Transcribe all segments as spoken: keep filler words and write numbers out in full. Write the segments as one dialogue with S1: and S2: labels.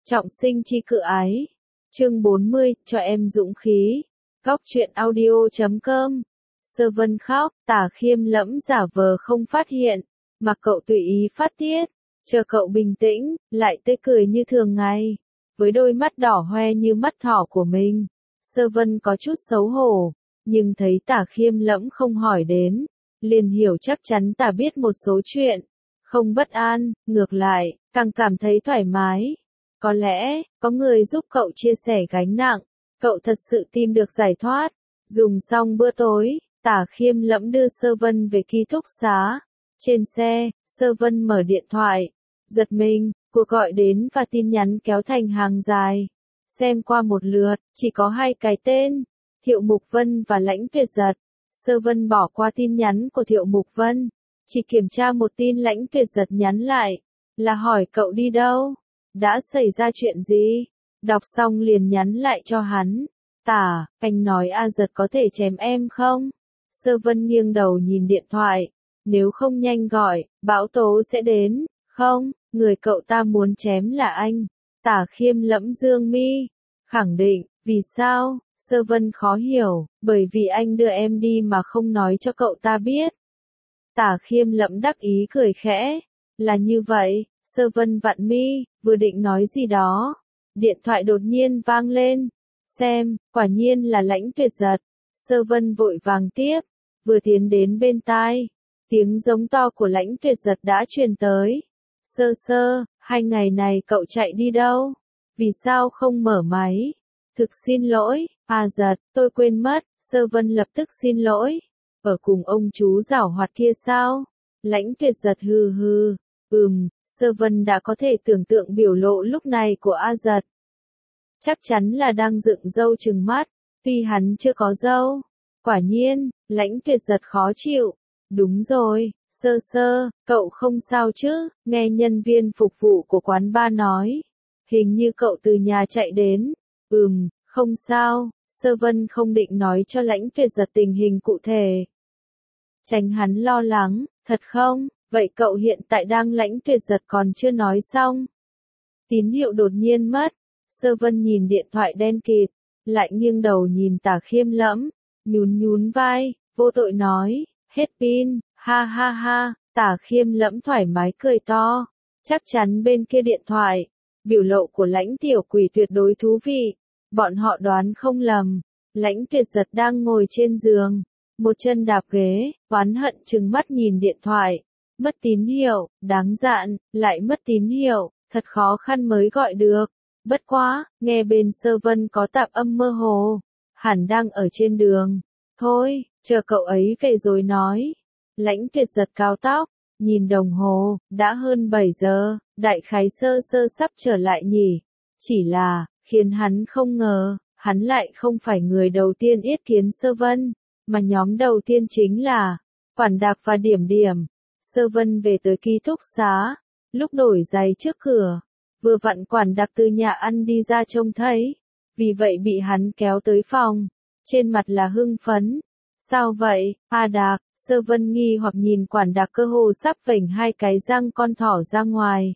S1: Trọng sinh chi cự ái. Chương bốn mươi, cho em dũng khí. Góc truyện audio chấm com. Sơ Vân khóc, Tả Khiêm lẫm giả vờ không phát hiện, mà cậu tùy ý phát tiết, chờ cậu bình tĩnh, lại tươi cười như thường ngày, với đôi mắt đỏ hoe như mắt thỏ của mình. Sơ Vân có chút xấu hổ, nhưng thấy Tả Khiêm lẫm không hỏi đến, liền hiểu chắc chắn Tả biết một số chuyện, không bất an, ngược lại, càng cảm thấy thoải mái. Có lẽ, có người giúp cậu chia sẻ gánh nặng, cậu thật sự tìm được giải thoát. Dùng xong bữa tối, Tả Khiêm lẫm đưa Sơ Vân về ký túc xá. Trên xe, Sơ Vân mở điện thoại, giật mình, cuộc gọi đến và tin nhắn kéo thành hàng dài. Xem qua một lượt, chỉ có hai cái tên, Thiệu Mục Vân và Lãnh Tuyệt Giật. Sơ Vân bỏ qua tin nhắn của Thiệu Mục Vân, chỉ kiểm tra một tin Lãnh Tuyệt Giật nhắn lại, là hỏi cậu đi đâu, đã xảy ra chuyện gì. Đọc xong liền nhắn lại cho hắn. Tả, anh nói A Giật có thể chém em không? Sơ Vân nghiêng đầu nhìn điện thoại. Nếu không nhanh gọi, bão tố sẽ đến. Không, người cậu ta muốn chém là anh. Tả Khiêm lẫm dương mi. Khẳng định, vì sao? Sơ Vân khó hiểu, bởi vì anh đưa em đi mà không nói cho cậu ta biết. Tả Khiêm lẫm đắc ý cười khẽ. Là như vậy. Sơ Vân vặn mi, vừa định nói gì đó. Điện thoại đột nhiên vang lên. Xem, quả nhiên là Lãnh Tuyệt Giật. Sơ Vân vội vàng tiếp, vừa tiến đến bên tai. Tiếng giống to của Lãnh Tuyệt Giật đã truyền tới. Sơ sơ, hai ngày này cậu chạy đi đâu? Vì sao không mở máy? Thực xin lỗi, A Giật, tôi quên mất. Sơ Vân lập tức xin lỗi. Ở cùng ông chú giảo hoạt kia sao? Lãnh Tuyệt Giật hừ hừ. Ừm, Sơ Vân đã có thể tưởng tượng biểu lộ lúc này của A Giật. Chắc chắn là đang dựng râu trừng mắt, tuy hắn chưa có râu. Quả nhiên, Lãnh Tuyệt Giật khó chịu. Đúng rồi, Sơ sơ, cậu không sao chứ? Nghe nhân viên phục vụ của quán bar nói. Hình như cậu từ nhà chạy đến. Ừm, không sao. Sơ Vân không định nói cho Lãnh Tuyệt Giật tình hình cụ thể. Tránh hắn lo lắng, thật không? Vậy cậu hiện tại đang Lãnh Tuyệt Giật còn chưa nói xong. Tín hiệu đột nhiên mất. Sơ Vân nhìn điện thoại đen kịt, lại nghiêng đầu nhìn Tả Khiêm lẫm, nhún nhún vai, vô tội nói, hết pin, ha ha ha. Tả Khiêm lẫm thoải mái cười to, chắc chắn bên kia điện thoại, biểu lộ của Lãnh tiểu quỷ tuyệt đối thú vị. Bọn họ đoán không lầm, Lãnh Tuyệt Giật đang ngồi trên giường, một chân đạp ghế, oán hận trừng mắt nhìn điện thoại. Mất tín hiệu, đáng giận, lại mất tín hiệu, thật khó khăn mới gọi được. Bất quá, nghe bên Sơ Vân có tạp âm mơ hồ, hẳn đang ở trên đường. Thôi, chờ cậu ấy về rồi nói. Lãnh Tuyệt Giật cao tóc, nhìn đồng hồ, đã hơn bảy giờ, đại khái Sơ sơ sắp trở lại nhỉ. Chỉ là, khiến hắn không ngờ, hắn lại không phải người đầu tiên yết kiến Sơ Vân, mà nhóm đầu tiên chính là Quản Đạc và Điểm Điểm. Sơ Vân về tới ký túc xá, lúc đổi giày trước cửa, vừa vặn Quản Đạc từ nhà ăn đi ra trông thấy, vì vậy bị hắn kéo tới phòng, trên mặt là hưng phấn. Sao vậy, A Đạc? Sơ Vân nghi hoặc nhìn Quản Đạc cơ hồ sắp vểnh hai cái răng con thỏ ra ngoài.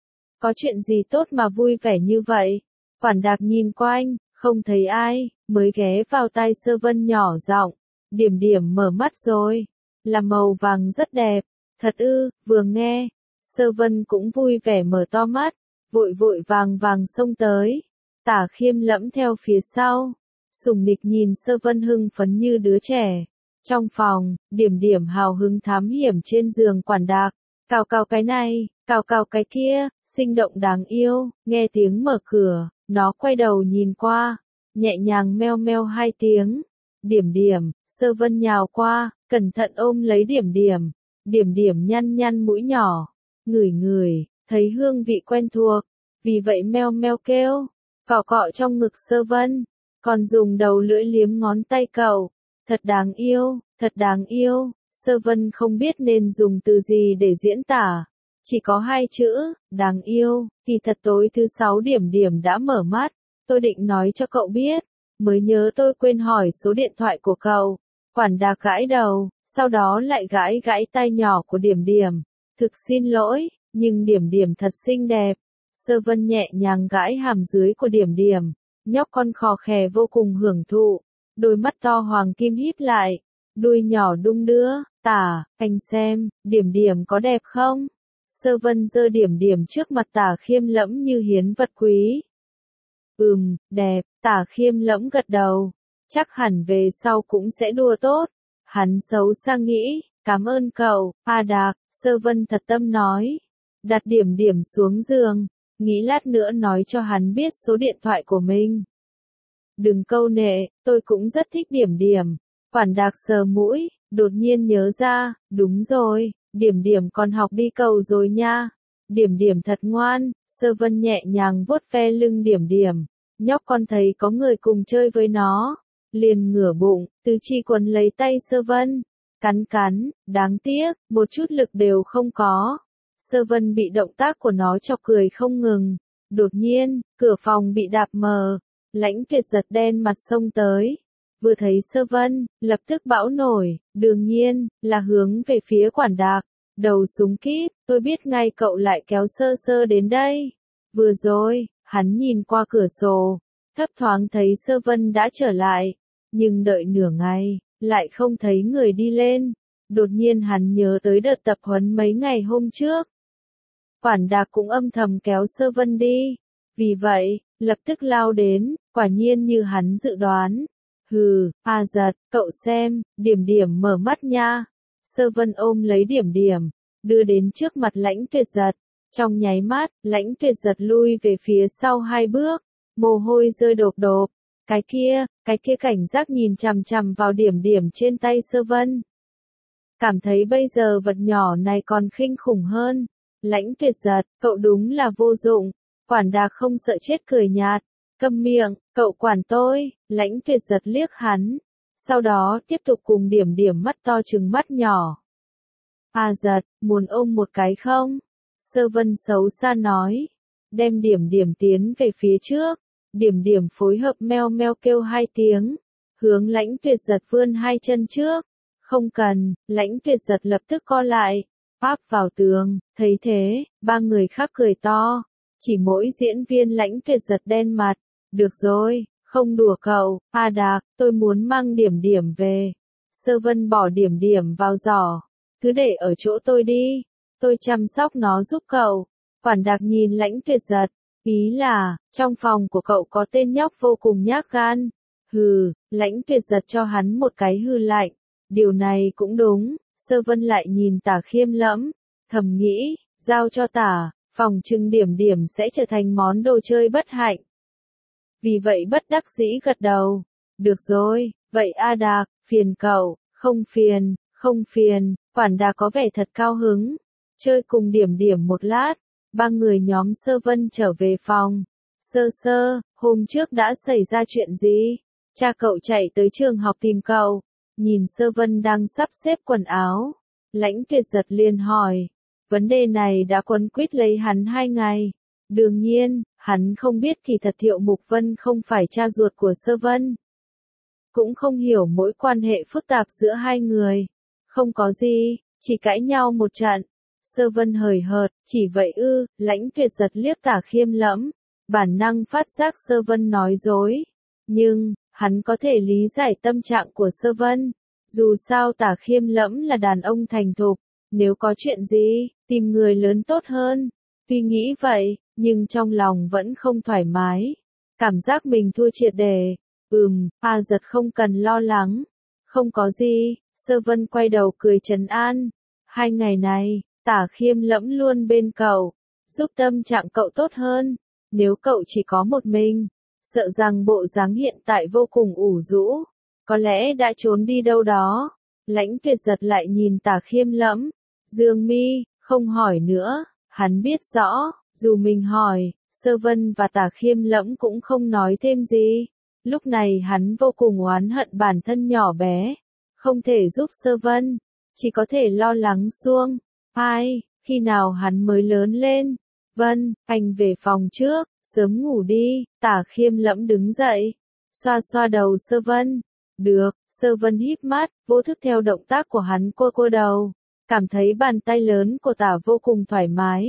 S1: Có chuyện gì tốt mà vui vẻ như vậy? Quản Đạc nhìn quanh, không thấy ai, mới ghé vào tai Sơ Vân nhỏ giọng, Điểm Điểm mở mắt rồi, là màu vàng rất đẹp. Thật ư? Vừa nghe, Sơ Vân cũng vui vẻ mở to mắt, vội vội vàng vàng xông tới. Tả Khiêm lẫm theo phía sau, sùng nịch nhìn Sơ Vân hưng phấn như đứa trẻ. Trong phòng, Điểm Điểm hào hứng thám hiểm trên giường Quản Đạc, cào cào cái này, cào cào cái kia, sinh động đáng yêu. Nghe tiếng mở cửa, nó quay đầu nhìn qua, nhẹ nhàng meo meo hai tiếng. Điểm Điểm, Sơ Vân nhào qua, cẩn thận ôm lấy Điểm Điểm. Điểm Điểm nhăn nhăn mũi nhỏ, ngửi ngửi, thấy hương vị quen thuộc, vì vậy meo meo kêu, cọ cọ trong ngực Sơ Vân, còn dùng đầu lưỡi liếm ngón tay cậu. Thật đáng yêu, thật đáng yêu. Sơ Vân không biết nên dùng từ gì để diễn tả, chỉ có hai chữ, đáng yêu. Thì thật tối thứ sáu Điểm Điểm đã mở mắt, tôi định nói cho cậu biết, mới nhớ tôi quên hỏi số điện thoại của cậu. Quản Đạc gãi đầu, sau đó lại gãi gãi tai nhỏ của Điểm Điểm. Thực xin lỗi, nhưng Điểm Điểm thật xinh đẹp. Sơ Vân nhẹ nhàng gãi hàm dưới của Điểm Điểm, nhóc con khò khè vô cùng hưởng thụ, đôi mắt to hoàng kim híp lại, đuôi nhỏ đung đưa, tả, anh xem, Điểm Điểm có đẹp không? Sơ Vân giơ Điểm Điểm trước mặt Tả Khiêm Lẫm như hiến vật quý. Ừm, đẹp, Tả Khiêm Lẫm gật đầu, chắc hẳn về sau cũng sẽ đua tốt. Hắn xấu xa nghĩ, cảm ơn cậu, A Đạc, Sơ Vân thật tâm nói. Đặt Điểm Điểm xuống giường, nghĩ lát nữa nói cho hắn biết số điện thoại của mình. Đừng câu nệ, tôi cũng rất thích Điểm Điểm. Quản Đạc sờ mũi, đột nhiên nhớ ra, đúng rồi, Điểm Điểm còn học đi cầu rồi nha. Điểm Điểm thật ngoan, Sơ Vân nhẹ nhàng vuốt ve lưng Điểm Điểm. Nhóc con thấy có người cùng chơi với nó, liền ngửa bụng, tứ chi quấn lấy tay Sơ Vân, cắn cắn, đáng tiếc, một chút lực đều không có. Sơ Vân bị động tác của nó chọc cười không ngừng. Đột nhiên, cửa phòng bị đạp mờ, Lãnh Tuyệt giật đen mặt xông tới. Vừa thấy Sơ Vân, lập tức bão nổi, đương nhiên, là hướng về phía Quản Đạc. Đầu súng kíp, tôi biết ngay cậu lại kéo Sơ Sơ đến đây. Vừa rồi, hắn nhìn qua cửa sổ, thấp thoáng thấy Sơ Vân đã trở lại, nhưng đợi nửa ngày, lại không thấy người đi lên. Đột nhiên hắn nhớ tới đợt tập huấn mấy ngày hôm trước. Quản Đạc cũng âm thầm kéo Sơ Vân đi. Vì vậy, lập tức lao đến, quả nhiên như hắn dự đoán. Hừ, A Giật, cậu xem, Điểm Điểm mở mắt nha. Sơ Vân ôm lấy Điểm Điểm, đưa đến trước mặt Lãnh Tuyệt giật. Trong nháy mắt, Lãnh Tuyệt giật lui về phía sau hai bước, mồ hôi rơi đột đột. Cái kia, cái kia cảnh giác nhìn chằm chằm vào Điểm Điểm trên tay Sơ Vân. Cảm thấy bây giờ vật nhỏ này còn kinh khủng hơn. Lãnh Tuyệt giật, cậu đúng là vô dụng. Quản Đạc không sợ chết cười nhạt. Câm miệng, cậu quản tôi. Lãnh Tuyệt giật liếc hắn. Sau đó tiếp tục cùng Điểm Điểm mắt to trừng mắt nhỏ. A Giật, muốn ôm một cái không? Sơ Vân xấu xa nói. Đem Điểm Điểm tiến về phía trước. Điểm Điểm phối hợp meo meo kêu hai tiếng. Hướng Lãnh Tuyệt giật vươn hai chân trước. Không cần, Lãnh Tuyệt giật lập tức co lại. Áp vào tường, thấy thế, ba người khác cười to. Chỉ mỗi diễn viên Lãnh Tuyệt giật đen mặt. Được rồi, không đùa cậu, A Đạc, tôi muốn mang Điểm Điểm về. Sơ Vân bỏ Điểm Điểm vào giỏ. Cứ để ở chỗ tôi đi. Tôi chăm sóc nó giúp cậu. Quản Đạc nhìn Lãnh Tuyệt giật. Ý là, trong phòng của cậu có tên nhóc vô cùng nhát gan. Hừ, Lãnh Tuyệt giật cho hắn một cái hư lạnh. Điều này cũng đúng. Sơ Vân lại nhìn Tả Khiêm Lẫm. Thầm nghĩ, giao cho Tả, phòng trừng Điểm Điểm sẽ trở thành món đồ chơi bất hạnh. Vì vậy bất đắc dĩ gật đầu. Được rồi, vậy A Đạc, phiền cậu, không phiền, không phiền. Quản Đạc có vẻ thật cao hứng. Chơi cùng Điểm Điểm một lát. Ba người nhóm Sơ Vân trở về phòng. Sơ Sơ, hôm trước đã xảy ra chuyện gì? Cha cậu chạy tới trường học tìm cậu. Nhìn Sơ Vân đang sắp xếp quần áo. Lãnh Tuyệt giật liền hỏi. Vấn đề này đã quấn quýt lấy hắn hai ngày. Đương nhiên, hắn không biết kỳ thật Thiệu Mục Vân không phải cha ruột của Sơ Vân. Cũng không hiểu mối quan hệ phức tạp giữa hai người. Không có gì, chỉ cãi nhau một trận. Sơ Vân hời hợt, chỉ vậy ư, Lãnh Tuyệt giật liếc Tả Khiêm Lẫm. Bản năng phát giác Sơ Vân nói dối. Nhưng, hắn có thể lý giải tâm trạng của Sơ Vân. Dù sao Tả Khiêm Lẫm là đàn ông thành thục. Nếu có chuyện gì, tìm người lớn tốt hơn. Tuy nghĩ vậy, nhưng trong lòng vẫn không thoải mái. Cảm giác mình thua triệt để. Ừm, A Giật không cần lo lắng. Không có gì, Sơ Vân quay đầu cười trấn an. Hai ngày này, Tả Khiêm Lẫm luôn bên cậu, giúp tâm trạng cậu tốt hơn. Nếu cậu chỉ có một mình, sợ rằng bộ dáng hiện tại vô cùng ủ rũ, có lẽ đã trốn đi đâu đó. Lãnh Tuyệt giật lại nhìn Tả Khiêm Lẫm. Dương mi, không hỏi nữa, hắn biết rõ, dù mình hỏi, Sơ Vân và Tả Khiêm Lẫm cũng không nói thêm gì. Lúc này hắn vô cùng oán hận bản thân nhỏ bé, không thể giúp Sơ Vân, chỉ có thể lo lắng suông. Ai, khi nào hắn mới lớn lên? Vân, anh về phòng trước, sớm ngủ đi. Tả Khiêm Lẫm đứng dậy, xoa xoa đầu Sơ Vân. Được, Sơ Vân híp mắt, vô thức theo động tác của hắn cô cô đầu. Cảm thấy bàn tay lớn của Tả vô cùng thoải mái.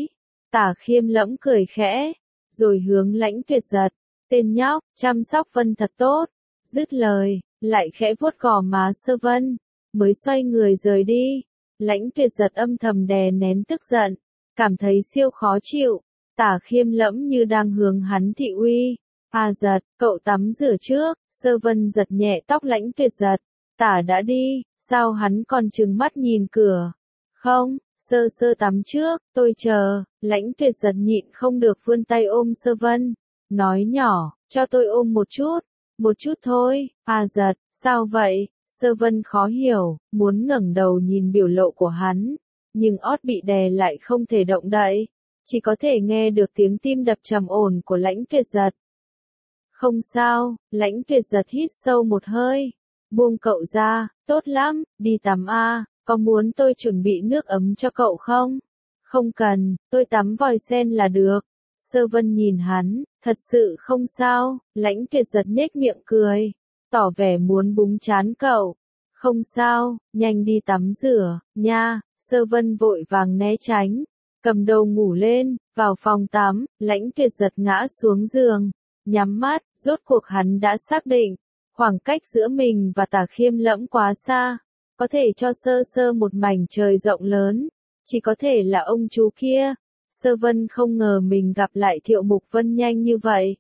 S1: Tả Khiêm Lẫm cười khẽ, rồi hướng Lãnh Tuyệt Giật, tên nhóc, chăm sóc Vân thật tốt. Dứt lời, lại khẽ vuốt gò má Sơ Vân, mới xoay người rời đi. Lãnh Tuyệt Giật âm thầm đè nén tức giận, cảm thấy siêu khó chịu. Tả Khiêm Lẫm như đang hướng hắn thị uy. À Giật, cậu tắm rửa trước. Sơ Vân giật nhẹ tóc Lãnh Tuyệt Giật. Tả đã đi, sao hắn còn trừng mắt nhìn cửa? Không, Sơ Sơ tắm trước, tôi chờ. Lãnh Tuyệt Giật nhịn không được vươn tay ôm Sơ Vân, nói nhỏ, cho tôi ôm một chút, một chút thôi. À Giật, sao vậy? Sơ Vân khó hiểu, muốn ngẩng đầu nhìn biểu lộ của hắn, nhưng ót bị đè lại không thể động đậy, chỉ có thể nghe được tiếng tim đập trầm ổn của Lãnh Tuyệt Giật. Không sao, Lãnh Tuyệt Giật hít sâu một hơi, buông cậu ra, tốt lắm, đi tắm a, có muốn tôi chuẩn bị nước ấm cho cậu không? Không cần, tôi tắm vòi sen là được. Sơ Vân nhìn hắn, thật sự không sao. Lãnh Tuyệt Giật nhếch miệng cười, tỏ vẻ muốn búng trán cậu. Không sao, nhanh đi tắm rửa, nha. Sơ Vân vội vàng né tránh, cầm đầu ngủ lên, vào phòng tắm. Lãnh Tuyệt Giật ngã xuống giường, nhắm mắt, rốt cuộc hắn đã xác định, khoảng cách giữa mình và Tả Khiêm Lẫm quá xa, có thể cho Sơ Sơ một mảnh trời rộng lớn, chỉ có thể là ông chú kia. Sơ Vân không ngờ mình gặp lại Thiệu Mục Vân nhanh như vậy.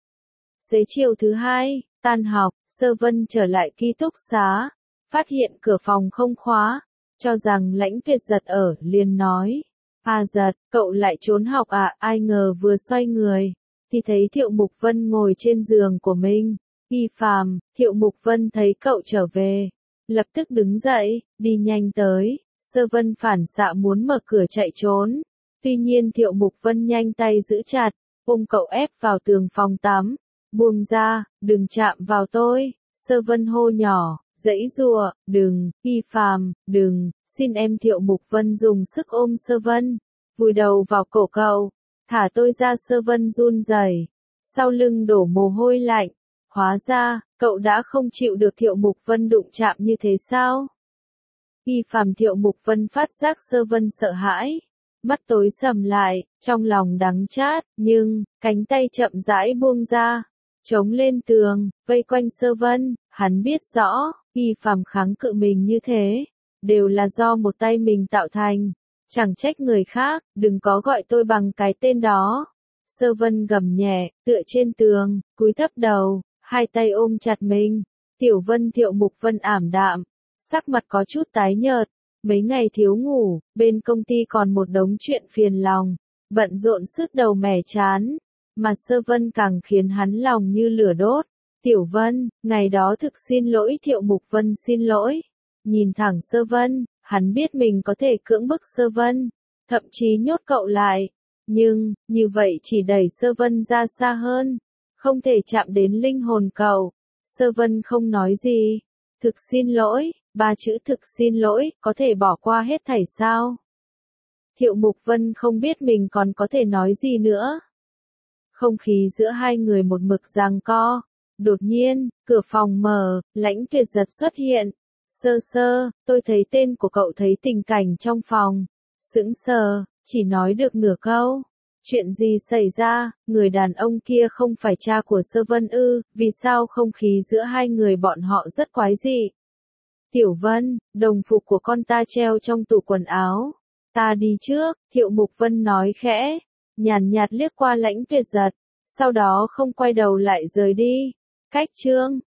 S1: Xế chiều thứ hai, tan học, Sơ Vân trở lại ký túc xá, phát hiện cửa phòng không khóa, cho rằng Lãnh Tuyệt Giật ở, liền nói, à Giật, cậu lại trốn học à? Ai ngờ vừa xoay người, thì thấy Thiệu Mục Vân ngồi trên giường của mình. Y Phàm, Thiệu Mục Vân thấy cậu trở về, lập tức đứng dậy, đi nhanh tới. Sơ Vân phản xạ muốn mở cửa chạy trốn, tuy nhiên Thiệu Mục Vân nhanh tay giữ chặt, ôm cậu ép vào tường phòng tắm, buông ra, đừng chạm vào tôi. Sơ Vân hô nhỏ, giãy giụa, đừng, Y Phàm, đừng, xin em. Thiệu Mục Vân dùng sức ôm Sơ Vân, vùi đầu vào cổ cậu, thả tôi ra. Sơ Vân run rẩy, sau lưng đổ mồ hôi lạnh, hóa ra, cậu đã không chịu được Thiệu Mục Vân đụng chạm như thế sao? Y Phàm. Thiệu Mục Vân phát giác Sơ Vân sợ hãi, mắt tối sầm lại, trong lòng đắng chát, nhưng, cánh tay chậm rãi buông ra, chống lên tường, vây quanh Sơ Vân. Hắn biết rõ, Y Phàm kháng cự mình như thế, đều là do một tay mình tạo thành, chẳng trách người khác, đừng có gọi tôi bằng cái tên đó. Sơ Vân gầm nhẹ, tựa trên tường, cúi thấp đầu, hai tay ôm chặt mình. Tiểu Vân. Thiệu Mục Vân ảm đạm, sắc mặt có chút tái nhợt, mấy ngày thiếu ngủ, bên công ty còn một đống chuyện phiền lòng, bận rộn sứt đầu mẻ chán, mà Sơ Vân càng khiến hắn lòng như lửa đốt. Tiểu Vân, ngày đó thực xin lỗi. Thiệu Mục Vân xin lỗi, nhìn thẳng Sơ Vân, hắn biết mình có thể cưỡng bức Sơ Vân, thậm chí nhốt cậu lại, nhưng, như vậy chỉ đẩy Sơ Vân ra xa hơn, không thể chạm đến linh hồn cậu. Sơ Vân không nói gì, thực xin lỗi, ba chữ thực xin lỗi, có thể bỏ qua hết thảy sao? Thiệu Mục Vân không biết mình còn có thể nói gì nữa. Không khí giữa hai người một mực giằng co. Đột nhiên, cửa phòng mở, Lãnh Tuyệt Giật xuất hiện. Sơ Sơ, tôi thấy tên của cậu, thấy tình cảnh trong phòng. Sững sờ, chỉ nói được nửa câu. Chuyện gì xảy ra? Người đàn ông kia không phải cha của Sơ Vân ư? Vì sao không khí giữa hai người bọn họ rất quái dị? Tiểu Vân, đồng phục của con ta treo trong tủ quần áo. Ta đi trước. Thiệu Mục Vân nói khẽ, nhàn nhạt liếc qua Lãnh Tuyệt Giật, sau đó không quay đầu lại rời đi. Cách chương